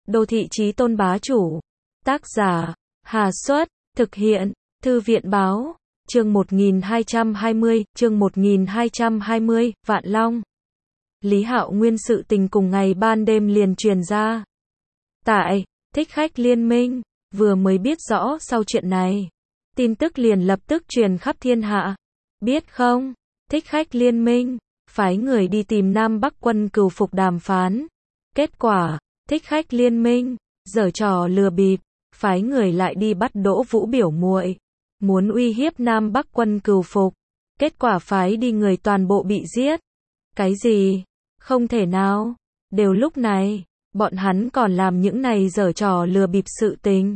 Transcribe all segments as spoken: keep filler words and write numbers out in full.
Đô thị chí tôn bá chủ. Tác giả, Hà Xuất, thực hiện, Thư viện Báo, chương một nghìn hai trăm hai mươi, chương một nghìn hai trăm hai mươi, Vạn Long. Lý Hạo Nguyên sự tình cùng ngày ban đêm liền truyền ra. Tại, Thích Khách Liên Minh, vừa mới biết rõ sau chuyện này. Tin tức liền lập tức truyền khắp thiên hạ. Biết không, Thích Khách Liên Minh, phái người đi tìm Nam Bắc quân cừu phục đàm phán. Kết quả, Thích Khách Liên Minh, giở trò lừa bịp, phái người lại đi bắt Đỗ Vũ biểu muội, muốn uy hiếp Nam Bắc quân cừu phục. Kết quả phái đi người toàn bộ bị giết. Cái gì? Không thể nào. Đều lúc này, bọn hắn còn làm những này giở trò lừa bịp sự tình.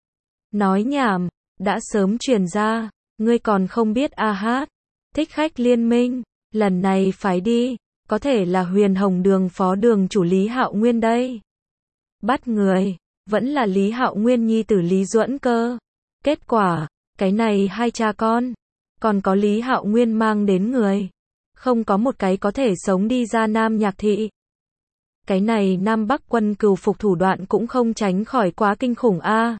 Nói nhảm, đã sớm truyền ra, ngươi còn không biết a hát. Thích Khách Liên Minh, lần này phái đi, có thể là Huyền Hồng Đường phó đường chủ Lý Hạo Nguyên đây. Bắt người, vẫn là Lý Hạo Nguyên nhi tử Lý Duẫn cơ. Kết quả, cái này hai cha con, còn có Lý Hạo Nguyên mang đến người, không có một cái có thể sống đi ra Nam Nhạc Thị. Cái này Nam Bắc quân cừu phục thủ đoạn cũng không tránh khỏi quá kinh khủng a.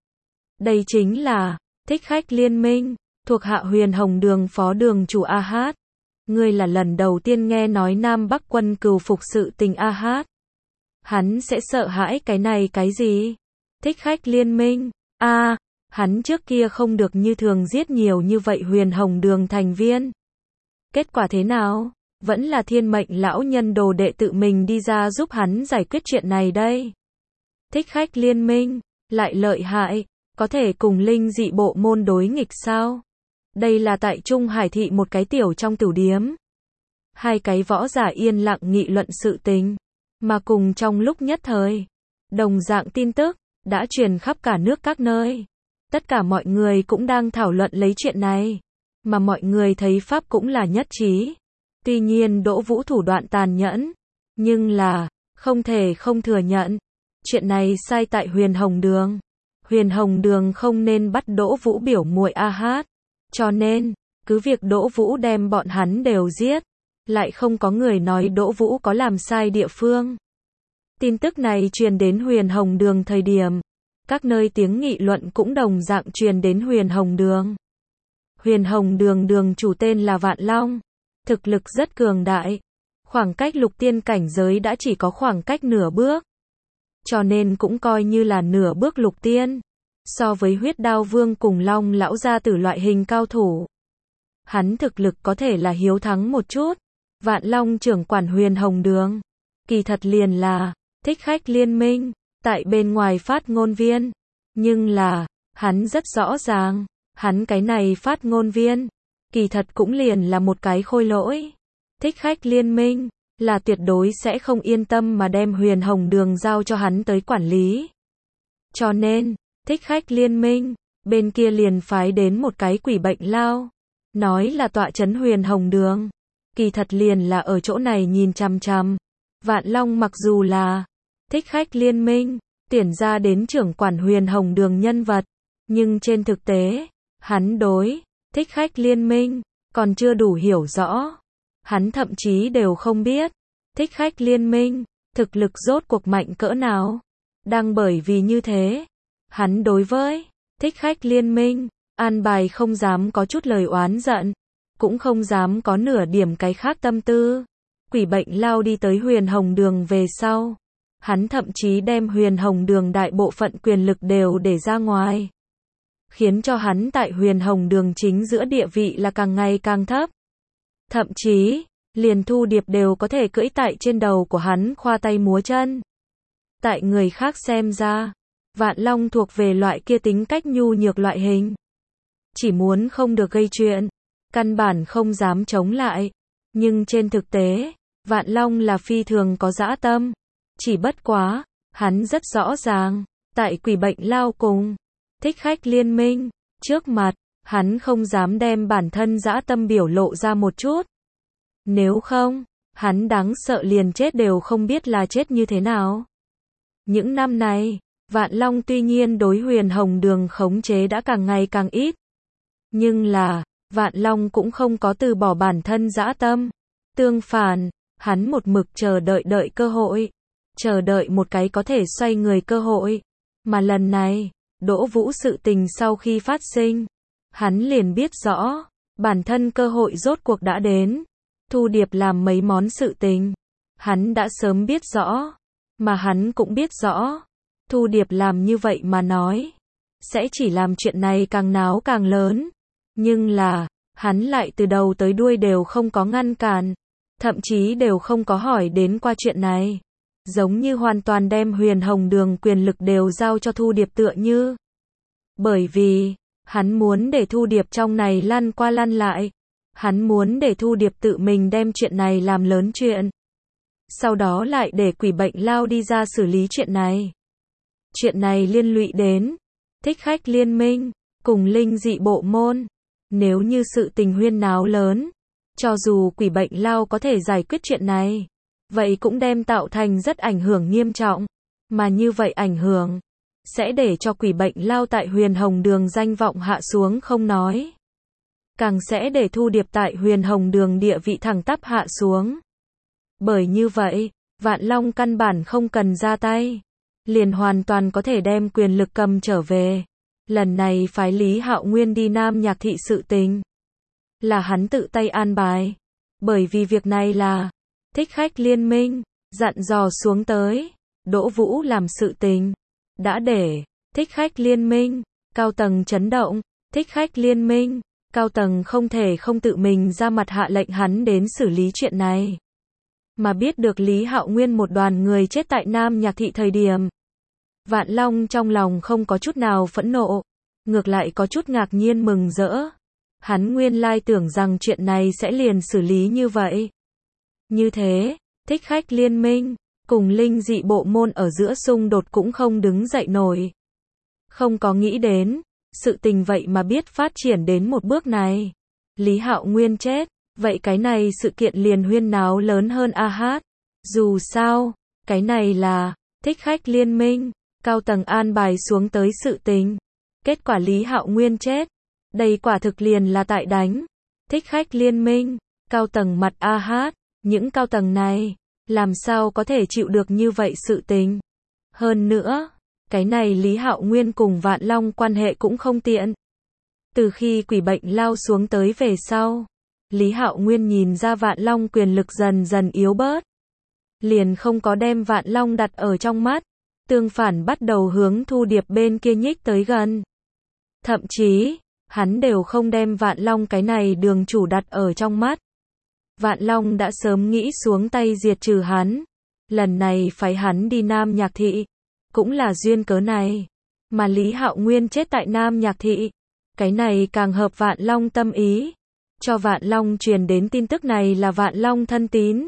Đây chính là Thích Khách Liên Minh, thuộc hạ Huyền Hồng Đường phó đường chủ a hát. Ngươi là lần đầu tiên nghe nói Nam Bắc quân cừu phục sự tình a hát. Hắn sẽ sợ hãi cái này cái gì? Thích Khách Liên Minh, a, à, hắn trước kia không được như thường giết nhiều như vậy Huyền Hồng Đường thành viên. Kết quả thế nào? Vẫn là Thiên Mệnh lão nhân đồ đệ tự mình đi ra giúp hắn giải quyết chuyện này đây. Thích Khách Liên Minh, lại lợi hại, có thể cùng linh dị bộ môn đối nghịch sao? Đây là tại Trung Hải Thị một cái tiểu trong tửu điếm. Hai cái võ giả yên lặng nghị luận sự tình, mà cùng trong lúc nhất thời, đồng dạng tin tức đã truyền khắp cả nước các nơi. Tất cả mọi người cũng đang thảo luận lấy chuyện này, mà mọi người thấy pháp cũng là nhất trí. Tuy nhiên Đỗ Vũ thủ đoạn tàn nhẫn, nhưng là không thể không thừa nhận, chuyện này sai tại Huyền Hồng Đường. Huyền Hồng Đường không nên bắt Đỗ Vũ biểu muội a hát, cho nên cứ việc Đỗ Vũ đem bọn hắn đều giết, lại không có người nói Đỗ Vũ có làm sai địa phương. Tin tức này truyền đến Huyền Hồng Đường thời điểm, các nơi tiếng nghị luận cũng đồng dạng truyền đến Huyền Hồng Đường. Huyền Hồng Đường đường chủ tên là Vạn Long, thực lực rất cường đại, khoảng cách lục tiên cảnh giới đã chỉ có khoảng cách nửa bước, cho nên cũng coi như là nửa bước lục tiên. So với Huyết Đao Vương cùng Long lão gia tử loại hình cao thủ, hắn thực lực có thể là hiếu thắng một chút. Vạn Long trưởng quản Huyền Hồng Đường, kỳ thật liền là Thích Khách Liên Minh, tại bên ngoài phát ngôn viên. Nhưng là, hắn rất rõ ràng, hắn cái này phát ngôn viên, kỳ thật cũng liền là một cái khôi lỗi. Thích Khách Liên Minh, là tuyệt đối sẽ không yên tâm mà đem Huyền Hồng Đường giao cho hắn tới quản lý. Cho nên, Thích Khách Liên Minh, bên kia liền phái đến một cái quỷ bệnh lao, nói là tọa trấn Huyền Hồng Đường. Kỳ thật liền là ở chỗ này nhìn chằm chằm. Vạn Long mặc dù là Thích Khách Liên Minh, tuyển ra đến trưởng quản Huyền Hồng Đường nhân vật, nhưng trên thực tế, hắn đối Thích Khách Liên Minh còn chưa đủ hiểu rõ. Hắn thậm chí đều không biết Thích Khách Liên Minh thực lực rốt cuộc mạnh cỡ nào. Đang bởi vì như thế, hắn đối với Thích Khách Liên Minh an bài không dám có chút lời oán giận, cũng không dám có nửa điểm cái khác tâm tư. Quỷ bệnh lao đi tới Huyền Hồng Đường về sau, hắn thậm chí đem Huyền Hồng Đường đại bộ phận quyền lực đều để ra ngoài, khiến cho hắn tại Huyền Hồng Đường chính giữa địa vị là càng ngày càng thấp. Thậm chí, liền Thu Điệp đều có thể cưỡi tại trên đầu của hắn khoa tay múa chân. Tại người khác xem ra, Vạn Long thuộc về loại kia tính cách nhu nhược loại hình, chỉ muốn không được gây chuyện, căn bản không dám chống lại. Nhưng trên thực tế, Vạn Long là phi thường có dã tâm. Chỉ bất quá, hắn rất rõ ràng, tại quỷ bệnh lao cùng Thích Khách Liên Minh trước mặt, hắn không dám đem bản thân dã tâm biểu lộ ra một chút. Nếu không, hắn đáng sợ liền chết đều không biết là chết như thế nào. Những năm này, Vạn Long tuy nhiên đối Huyền Hồng Đường khống chế đã càng ngày càng ít, nhưng là Vạn Long cũng không có từ bỏ bản thân dã tâm. Tương phản, hắn một mực chờ đợi đợi cơ hội. chờ đợi một cái có thể xoay người cơ hội. Mà lần này, Đỗ Vũ sự tình sau khi phát sinh, hắn liền biết rõ, bản thân cơ hội rốt cuộc đã đến. Thu Điệp làm mấy món sự tình, hắn đã sớm biết rõ, mà hắn cũng biết rõ, Thu Điệp làm như vậy mà nói, sẽ chỉ làm chuyện này càng náo càng lớn. Nhưng là, hắn lại từ đầu tới đuôi đều không có ngăn cản, thậm chí đều không có hỏi đến qua chuyện này. Giống như hoàn toàn đem Huyền Hồng Đường quyền lực đều giao cho Thu Điệp tựa như. Bởi vì, hắn muốn để Thu Điệp trong này lăn qua lăn lại. Hắn muốn để Thu Điệp tự mình đem chuyện này làm lớn chuyện. Sau đó lại để Quỷ Bệnh Lao đi ra xử lý chuyện này. Chuyện này liên lụy đến Thích Khách Liên Minh, cùng Linh Dị Bộ Môn. Nếu như sự tình huyên náo lớn, cho dù Quỷ Bệnh Lao có thể giải quyết chuyện này, vậy cũng đem tạo thành rất ảnh hưởng nghiêm trọng. Mà như vậy ảnh hưởng, sẽ để cho Quỷ Bệnh Lao tại Huyền Hồng Đường danh vọng hạ xuống không nói. Càng sẽ để Thu Điệp tại Huyền Hồng Đường địa vị thẳng tắp hạ xuống. Bởi như vậy, Vạn Long căn bản không cần ra tay, liền hoàn toàn có thể đem quyền lực cầm trở về. Lần này phái Lý Hạo Nguyên đi Nam Nhạc Thị sự tình, là hắn tự tay an bài. Bởi vì việc này là Thích Khách Liên Minh dặn dò xuống tới, Đỗ Vũ làm sự tình, đã để Thích Khách Liên Minh cao tầng chấn động. Thích Khách Liên Minh cao tầng không thể không tự mình ra mặt hạ lệnh hắn đến xử lý chuyện này. Mà biết được Lý Hạo Nguyên một đoàn người chết tại Nam Nhạc Thị thời điểm, Vạn Long trong lòng không có chút nào phẫn nộ, ngược lại có chút ngạc nhiên mừng rỡ. Hắn nguyên lai tưởng rằng chuyện này sẽ liền xử lý như vậy. Như thế, Thích Khách Liên Minh cùng Linh Dị Bộ Môn ở giữa xung đột cũng không đứng dậy nổi. Không có nghĩ đến, sự tình vậy mà biết phát triển đến một bước này. Lý Hạo Nguyên chết, vậy cái này sự kiện liền huyên náo lớn hơn a hát. Dù sao, cái này là Thích Khách Liên Minh cao tầng an bài xuống tới sự tình. Kết quả Lý Hạo Nguyên chết, đây quả thực liền là tại đánh Thích Khách Liên Minh cao tầng mặt a hát. Những cao tầng này, làm sao có thể chịu được như vậy sự tình. Hơn nữa, cái này Lý Hạo Nguyên cùng Vạn Long quan hệ cũng không tiện. Từ khi Quỷ Bệnh Lao xuống tới về sau, Lý Hạo Nguyên nhìn ra Vạn Long quyền lực dần dần yếu bớt, liền không có đem Vạn Long đặt ở trong mắt, tương phản bắt đầu hướng Thu Điệp bên kia nhích tới gần. Thậm chí, hắn đều không đem Vạn Long cái này đường chủ đặt ở trong mắt. Vạn Long đã sớm nghĩ xuống tay diệt trừ hắn. Lần này phải hắn đi Nam Nhạc Thị, cũng là duyên cớ này. Mà Lý Hạo Nguyên chết tại Nam Nhạc Thị, cái này càng hợp Vạn Long tâm ý. Cho Vạn Long truyền đến tin tức này là Vạn Long thân tín.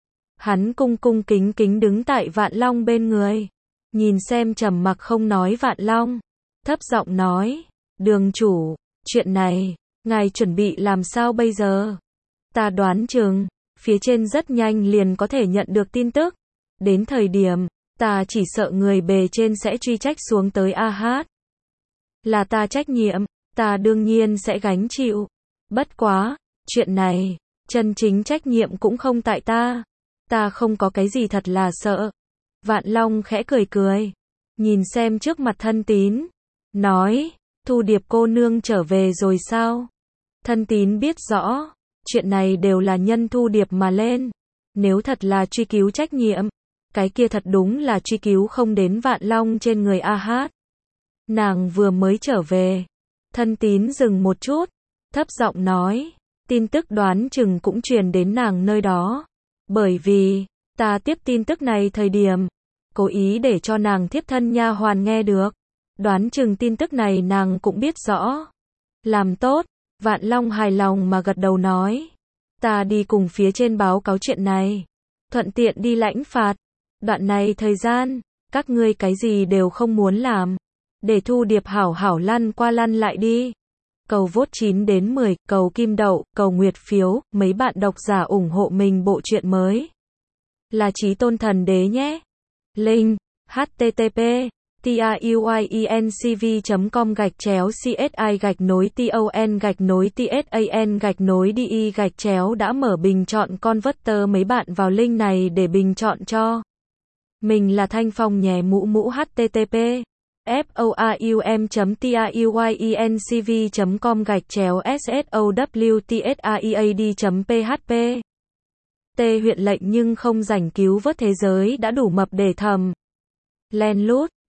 Hắn cung cung kính kính đứng tại Vạn Long bên người, nhìn xem trầm mặc không nói Vạn Long, thấp giọng nói, đường chủ, chuyện này, ngài chuẩn bị làm sao bây giờ? Ta đoán chừng, phía trên rất nhanh liền có thể nhận được tin tức. Đến thời điểm, ta chỉ sợ người bề trên sẽ truy trách xuống tới a hát. Là ta trách nhiệm, ta đương nhiên sẽ gánh chịu. Bất quá, chuyện này, chân chính trách nhiệm cũng không tại ta. Ta không có cái gì thật là sợ. Vạn Long khẽ cười cười, nhìn xem trước mặt thân tín, nói, Thu Điệp cô nương trở về rồi sao? Thân tín biết rõ, chuyện này đều là nhân Thu Điệp mà lên. Nếu thật là truy cứu trách nhiệm, cái kia thật đúng là truy cứu không đến Vạn Long trên người a hát. Nàng vừa mới trở về. Thân tín dừng một chút, thấp giọng nói, tin tức đoán chừng cũng truyền đến nàng nơi đó. Bởi vì, ta tiếp tin tức này thời điểm, cố ý để cho nàng thiếp thân nha hoàn nghe được. Đoán chừng tin tức này nàng cũng biết rõ. Làm tốt. Vạn Long hài lòng mà gật đầu nói, ta đi cùng phía trên báo cáo chuyện này, thuận tiện đi lãnh phạt. Đoạn này thời gian, các ngươi cái gì đều không muốn làm, để Thu Điệp hảo hảo lăn qua lăn lại đi. Cầu vote chín đến mười, cầu kim đậu, cầu nguyệt phiếu, mấy bạn độc giả ủng hộ mình bộ truyện mới. Là Chí Tôn Thần Đế nhé. Link, http tuyencv chấm com gạch chéo csi gạch nối ton gạch nối tsan gạch nối đi gạch chéo đã mở bình chọn converter, mấy bạn vào link này để bình chọn cho Mình là Thanh Phong nhé mũ mũ http forum.truyencv.com gạch chéo soswtsaead.php. T huyện lệnh nhưng không rảnh cứu vớt thế giới đã đủ mập để thầm. Len lút.